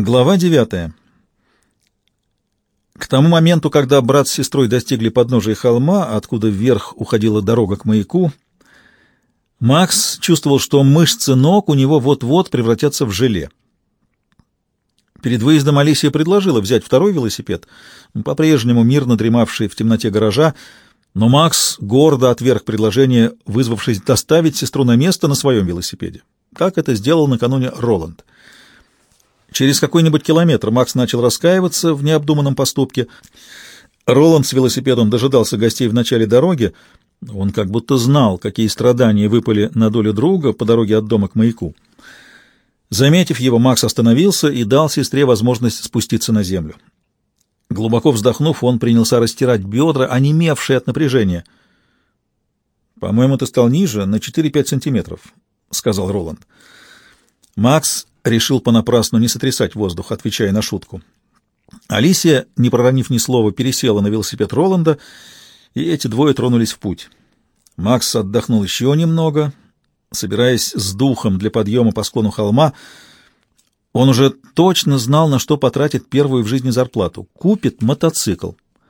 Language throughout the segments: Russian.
Глава 9. К тому моменту, когда брат с сестрой достигли подножия холма, откуда вверх уходила дорога к маяку, Макс чувствовал, что мышцы ног у него вот-вот превратятся в желе. Перед выездом Алисия предложила взять второй велосипед, по-прежнему мирно дремавший в темноте гаража, но Макс гордо отверг предложение, вызвавшись доставить сестру на место на своем велосипеде, как это сделал накануне Роланд. Через какой-нибудь километр Макс начал раскаиваться в необдуманном поступке. Роланд с велосипедом дожидался гостей в начале дороги. Он как будто знал, какие страдания выпали на долю друга по дороге от дома к маяку. Заметив его, Макс остановился и дал сестре возможность спуститься на землю. Глубоко вздохнув, он принялся растирать бедра, онемевшие от напряжения. «По-моему, ты стал ниже на 4-5 сантиметров», — сказал Роланд. Макс решил понапрасну не сотрясать воздух, отвечая на шутку. Алисия, не проронив ни слова, пересела на велосипед Роланда, и эти двое тронулись в путь. Макс отдохнул еще немного, собираясь с духом для подъема по склону холма. Он уже точно знал, на что потратит первую в жизни зарплату. Купит мотоцикл.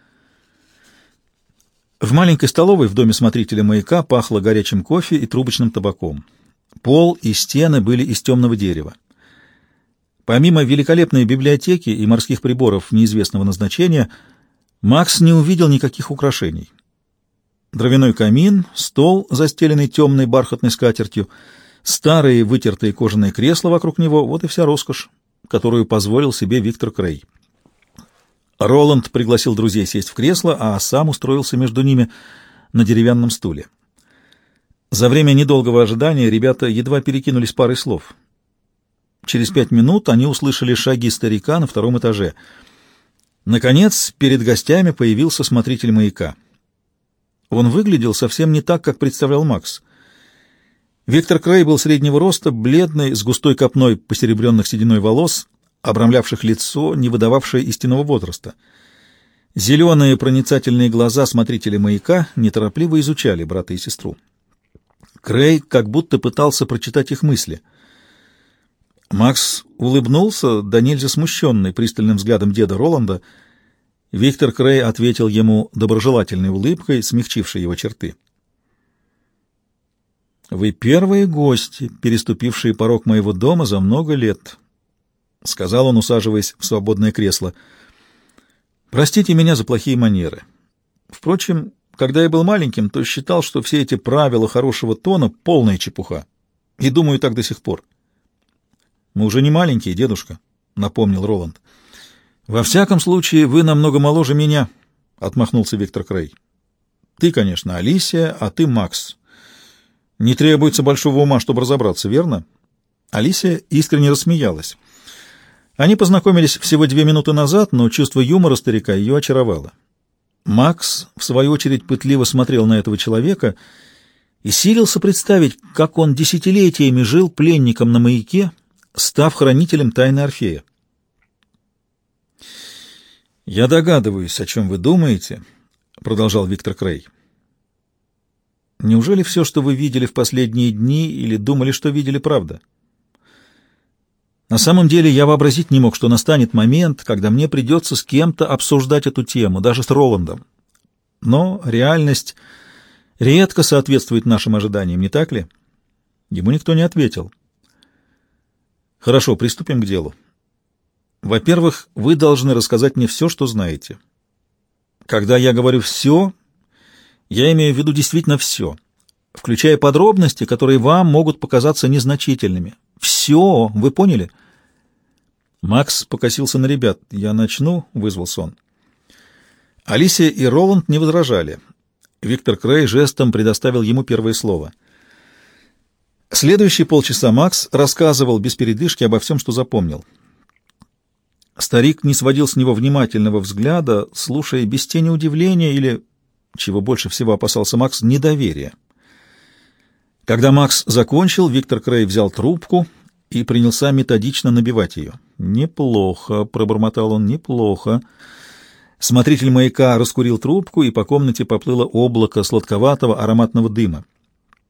В маленькой столовой в доме смотрителя маяка пахло горячим кофе и трубочным табаком. Пол и стены были из темного дерева. Помимо великолепной библиотеки и морских приборов неизвестного назначения, Макс не увидел никаких украшений. Дровяной камин, стол, застеленный темной бархатной скатертью, старые вытертые кожаные кресла вокруг него — вот и вся роскошь, которую позволил себе Виктор Крей. Роланд пригласил друзей сесть в кресло, а сам устроился между ними на деревянном стуле. За время недолгого ожидания ребята едва перекинулись парой слов. Через 5 минут они услышали шаги старика на втором этаже. Наконец, перед гостями появился смотритель маяка. Он выглядел совсем не так, как представлял Макс. Виктор Крей был среднего роста, бледный, с густой копной посеребренных сединой волос, обрамлявших лицо, не выдававшее истинного возраста. Зеленые проницательные глаза смотрителя маяка неторопливо изучали брата и сестру. Крей как будто пытался прочитать их мысли. Макс улыбнулся, да нельзя смущенный пристальным взглядом деда Роланда. Виктор Крей ответил ему доброжелательной улыбкой, смягчившей его черты. «Вы первые гости, переступившие порог моего дома за много лет», — сказал он, усаживаясь в свободное кресло. «Простите меня за плохие манеры. Впрочем, когда я был маленьким, то считал, что все эти правила хорошего тона — полная чепуха. И думаю так до сих пор». «Мы уже не маленькие, дедушка», — напомнил Роланд. «Во всяком случае, вы намного моложе меня», — отмахнулся Виктор Крей. «Ты, конечно, Алисия, а ты Макс. Не требуется большого ума, чтобы разобраться, верно?» Алисия искренне рассмеялась. Они познакомились всего 2 минуты назад, но чувство юмора старика ее очаровало. Макс, в свою очередь, пытливо смотрел на этого человека и силился представить, как он десятилетиями жил пленником на маяке, став хранителем тайны Орфея. «Я догадываюсь, о чем вы думаете», — продолжал Виктор Крей. «Неужели все, что вы видели в последние дни или думали, что видели, правда? На самом деле я вообразить не мог, что настанет момент, когда мне придется с кем-то обсуждать эту тему, даже с Роландом. Но реальность редко соответствует нашим ожиданиям, не так ли?» Ему никто не ответил. «Хорошо, приступим к делу. Во-первых, вы должны рассказать мне все, что знаете. Когда я говорю «все», я имею в виду действительно все, включая подробности, которые вам могут показаться незначительными. Все, вы поняли?» Макс покосился на ребят. «Я начну», — вызвался он. Алисия и Роланд не возражали. Виктор Крей жестом предоставил ему первое слово. Следующие полчаса Макс рассказывал без передышки обо всем, что запомнил. Старик не сводил с него внимательного взгляда, слушая без тени удивления или, чего больше всего опасался Макс, недоверия. Когда Макс закончил, Виктор Крей взял трубку и принялся методично набивать ее. «Неплохо», — пробормотал он, — «неплохо». Смотритель маяка раскурил трубку, и по комнате поплыло облако сладковатого ароматного дыма.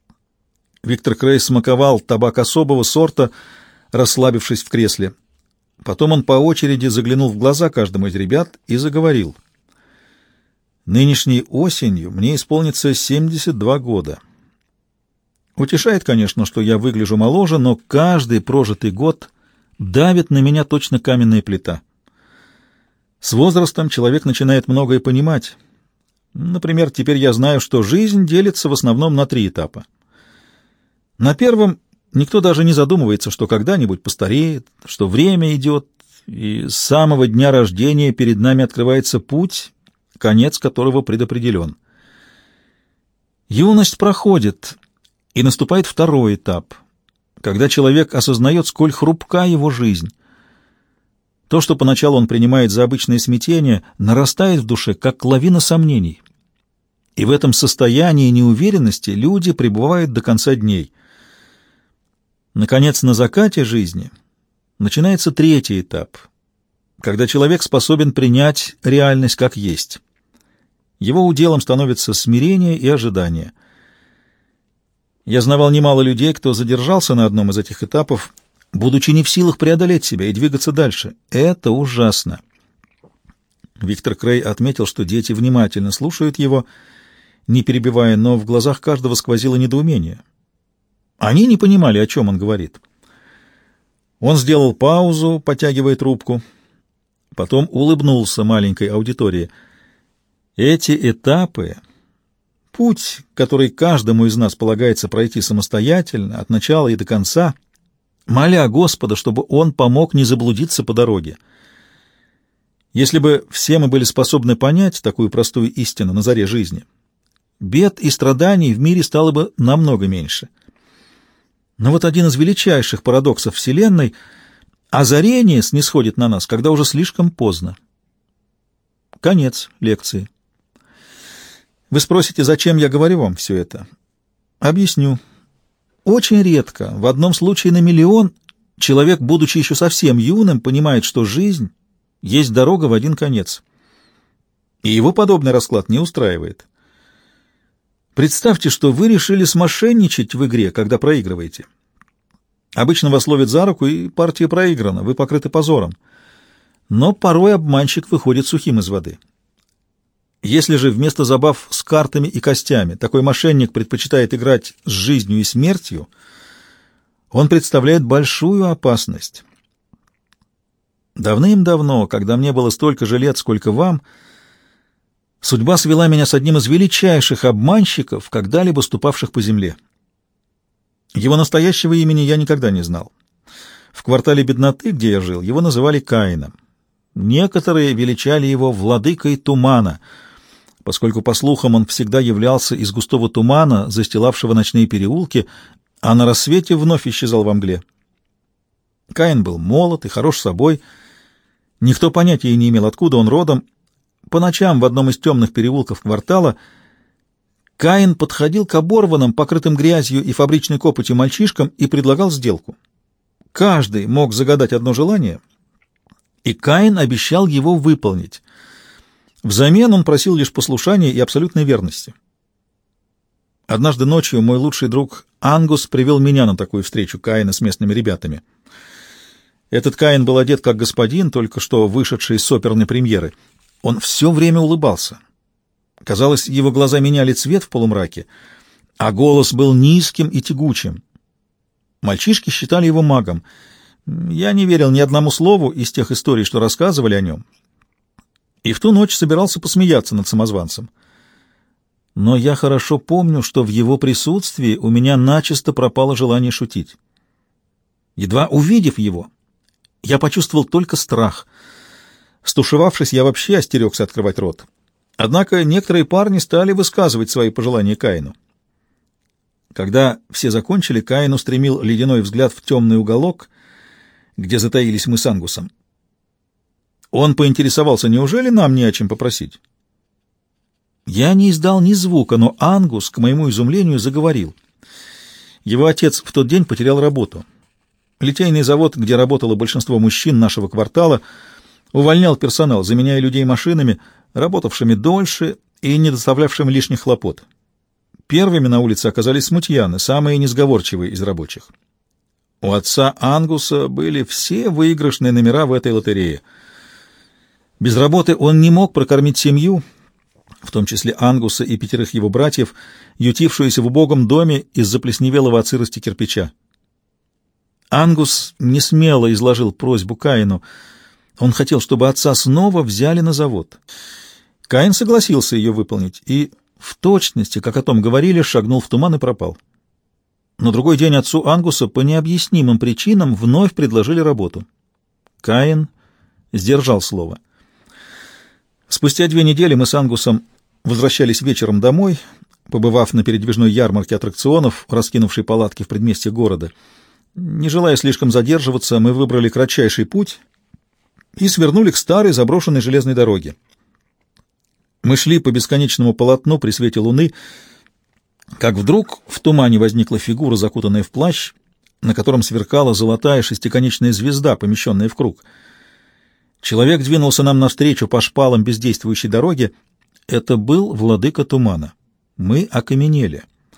Виктор Крей смаковал табак особого сорта, расслабившись в кресле. Потом он по очереди заглянул в глаза каждому из ребят и заговорил. «Нынешней осенью мне исполнится 72 года. Утешает, конечно, что я выгляжу моложе, но каждый прожитый год давит на меня точно каменная плита. С возрастом человек начинает многое понимать. Например, теперь я знаю, что жизнь делится в основном на 3 этапа. На первом никто даже не задумывается, что когда-нибудь постареет, что время идет, и с самого дня рождения перед нами открывается путь, конец которого предопределен. Юность проходит, и наступает 2-й этап, когда человек осознает, сколь хрупка его жизнь. То, что поначалу он принимает за обычное смятение, нарастает в душе, как лавина сомнений. И в этом состоянии неуверенности люди пребывают до конца дней. Наконец, на закате жизни начинается 3-й этап, когда человек способен принять реальность как есть. Его уделом становится смирение и ожидание. Я знавал немало людей, кто задержался на одном из этих этапов, будучи не в силах преодолеть себя и двигаться дальше. Это ужасно. Виктор Крей отметил, что дети внимательно слушают его, не перебивая, но в глазах каждого сквозило недоумение. Они не понимали, о чем он говорит. Он сделал паузу, потягивая трубку, потом улыбнулся маленькой аудитории. Эти этапы — путь, который каждому из нас полагается пройти самостоятельно, от начала и до конца, моля Господа, чтобы Он помог не заблудиться по дороге. Если бы все мы были способны понять такую простую истину на заре жизни, бед и страданий в мире стало бы намного меньше. Но вот один из величайших парадоксов Вселенной — озарение снисходит на нас, когда уже слишком поздно. Конец лекции. Вы спросите, зачем я говорю вам все это? Объясню. Очень редко, в одном случае на миллион, человек, будучи еще совсем юным, понимает, что жизнь есть дорога в один конец. И его подобный расклад не устраивает. Представьте, что вы решили смошенничать в игре, когда проигрываете. Обычно вас ловят за руку, и партия проиграна, вы покрыты позором. Но порой обманщик выходит сухим из воды. Если же вместо забав с картами и костями такой мошенник предпочитает играть с жизнью и смертью, он представляет большую опасность. Давным-давно, когда мне было столько же лет, сколько вам, судьба свела меня с одним из величайших обманщиков, когда-либо ступавших по земле. Его настоящего имени я никогда не знал. В квартале бедноты, где я жил, его называли Каином. Некоторые величали его владыкой тумана, поскольку, по слухам, он всегда являлся из густого тумана, застилавшего ночные переулки, а на рассвете вновь исчезал во мгле. Каин был молод и хорош собой. Никто понятия не имел, откуда он родом. По ночам в одном из темных переулков квартала Каин подходил к оборванным, покрытым грязью и фабричной копотью мальчишкам и предлагал сделку. Каждый мог загадать одно желание, и Каин обещал его выполнить. Взамен он просил лишь послушания и абсолютной верности. Однажды ночью мой лучший друг Ангус привел меня на такую встречу Каина с местными ребятами. Этот Каин был одет как господин, только что вышедший с оперной премьеры. Он все время улыбался. Казалось, его глаза меняли цвет в полумраке, а голос был низким и тягучим. Мальчишки считали его магом. Я не верил ни одному слову из тех историй, что рассказывали о нем, и в ту ночь собирался посмеяться над самозванцем. Но я хорошо помню, что в его присутствии у меня начисто пропало желание шутить. Едва увидев его, я почувствовал только страх. Стушевавшись, я вообще остерегся открывать рот. Однако некоторые парни стали высказывать свои пожелания Каину. Когда все закончили, Каин устремил ледяной взгляд в темный уголок, где затаились мы с Ангусом. Он поинтересовался, неужели нам не о чем попросить? Я не издал ни звука, но Ангус, к моему изумлению, заговорил. Его отец в тот день потерял работу. Литейный завод, где работало большинство мужчин нашего квартала, увольнял персонал, заменяя людей машинами, работавшими дольше и не доставлявшими лишних хлопот. Первыми на улице оказались смутьяны, самые несговорчивые из рабочих. У отца Ангуса были все выигрышные номера в этой лотерее. Без работы он не мог прокормить семью, в том числе Ангуса и 5 его братьев, ютившуюся в убогом доме из заплесневелого от сырости кирпича. Ангус несмело изложил просьбу Каину. Он хотел, чтобы отца снова взяли на завод. Каин согласился ее выполнить и, в точности, как о том говорили, шагнул в туман и пропал. На другой день отцу Ангуса по необъяснимым причинам вновь предложили работу. Каин сдержал слово. Спустя 2 недели мы с Ангусом возвращались вечером домой, побывав на передвижной ярмарке аттракционов, раскинувшей палатки в предместье города. Не желая слишком задерживаться, мы выбрали кратчайший путь и свернули к старой заброшенной железной дороге. Мы шли по бесконечному полотну при свете луны, как вдруг в тумане возникла фигура, закутанная в плащ, на котором сверкала золотая шестиконечная звезда, помещенная в круг. Человек двинулся нам навстречу по шпалам бездействующей дороги. Это был владыка тумана. Мы окаменели.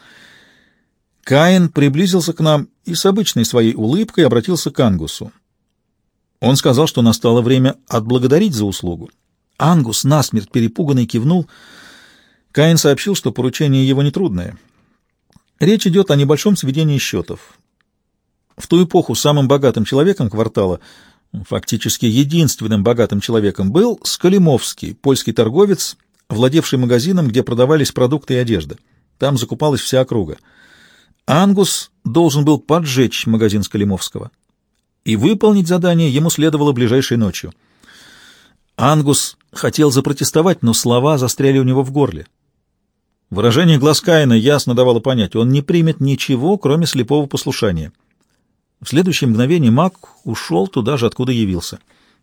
Каин приблизился к нам и с обычной своей улыбкой обратился к Ангусу. Он сказал, что настало время отблагодарить за услугу. Ангус, насмерть перепуганный, кивнул. Каин сообщил, что поручение его нетрудное. Речь идет о небольшом сведении счетов. В ту эпоху самым богатым человеком квартала, фактически единственным богатым человеком, был Скалимовский, польский торговец, владевший магазином, где продавались продукты и одежда. Там закупалась вся округа. Ангус должен был поджечь магазин Скалимовского, и выполнить задание ему следовало ближайшей ночью. Ангус хотел запротестовать, но слова застряли у него в горле. Выражение глаз Каина ясно давало понять, он не примет ничего, кроме слепого послушания. В следующее мгновение маг ушел туда же, откуда явился.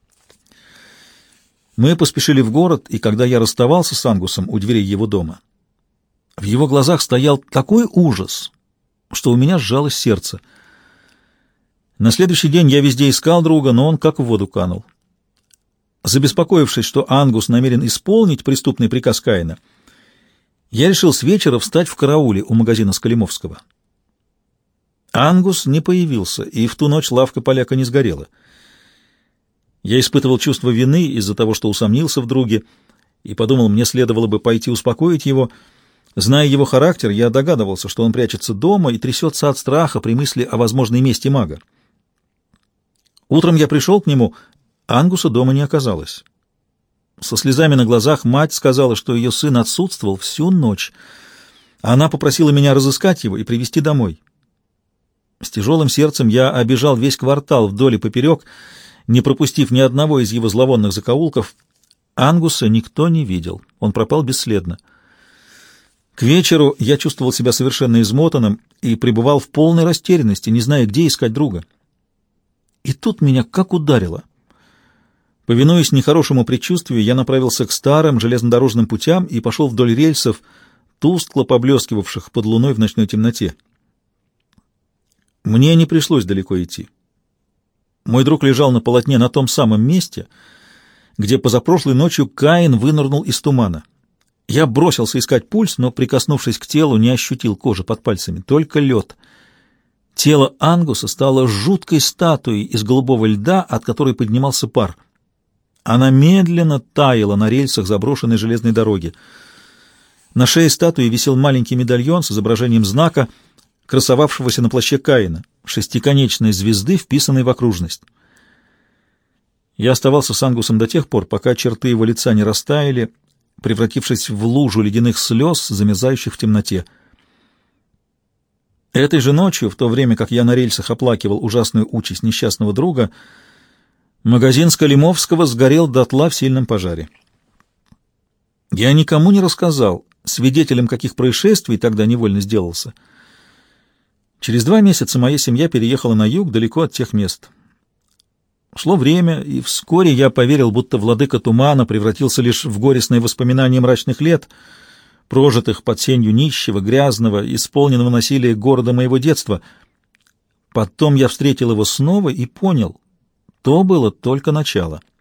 Мы поспешили в город, и когда я расставался с Ангусом у дверей его дома, в его глазах стоял такой ужас, что у меня сжалось сердце. На следующий день я везде искал друга, но он как в воду канул. Забеспокоившись, что Ангус намерен исполнить преступный приказ Каина, я решил с вечера встать в карауле у магазина Скалимовского. Ангус не появился, и в ту ночь лавка поляка не сгорела. Я испытывал чувство вины из-за того, что усомнился в друге, и подумал, мне следовало бы пойти успокоить его. Зная его характер, я догадывался, что он прячется дома и трясется от страха при мысли о возможной мести мага. Утром я пришел к нему, Ангуса дома не оказалось. Со слезами на глазах мать сказала, что ее сын отсутствовал всю ночь. Она попросила меня разыскать его и привезти домой. С тяжелым сердцем я обежал весь квартал вдоль и поперек, не пропустив ни одного из его зловонных закоулков. Ангуса никто не видел, он пропал бесследно. К вечеру я чувствовал себя совершенно измотанным и пребывал в полной растерянности, не зная, где искать друга. И тут меня как ударило. Повинуясь нехорошему предчувствию, я направился к старым железнодорожным путям и пошел вдоль рельсов, тускло поблескивавших под луной в ночной темноте. Мне не пришлось далеко идти. Мой друг лежал на полотне на том самом месте, где позапрошлой ночью Каин вынырнул из тумана. Я бросился искать пульс, но, прикоснувшись к телу, не ощутил кожи под пальцами, только лед. Тело Ангуса стало жуткой статуей из голубого льда, от которой поднимался пар. Она медленно таяла на рельсах заброшенной железной дороги. На шее статуи висел маленький медальон с изображением знака, красовавшегося на плаще Каина, шестиконечной звезды, вписанной в окружность. Я оставался с Ангусом до тех пор, пока черты его лица не растаяли, превратившись в лужу ледяных слез, замерзающих в темноте. Этой же ночью, в то время как я на рельсах оплакивал ужасную участь несчастного друга, магазин Скалимовского сгорел дотла в сильном пожаре. Я никому не рассказал, свидетелем каких происшествий тогда невольно сделался. Через 2 месяца моя семья переехала на юг, далеко от тех мест. Шло время, и вскоре я поверил, будто владыка тумана превратился лишь в горестные воспоминания мрачных лет, прожитых под сенью нищего, грязного, исполненного насилия города моего детства. Потом я встретил его снова и понял, то было только начало.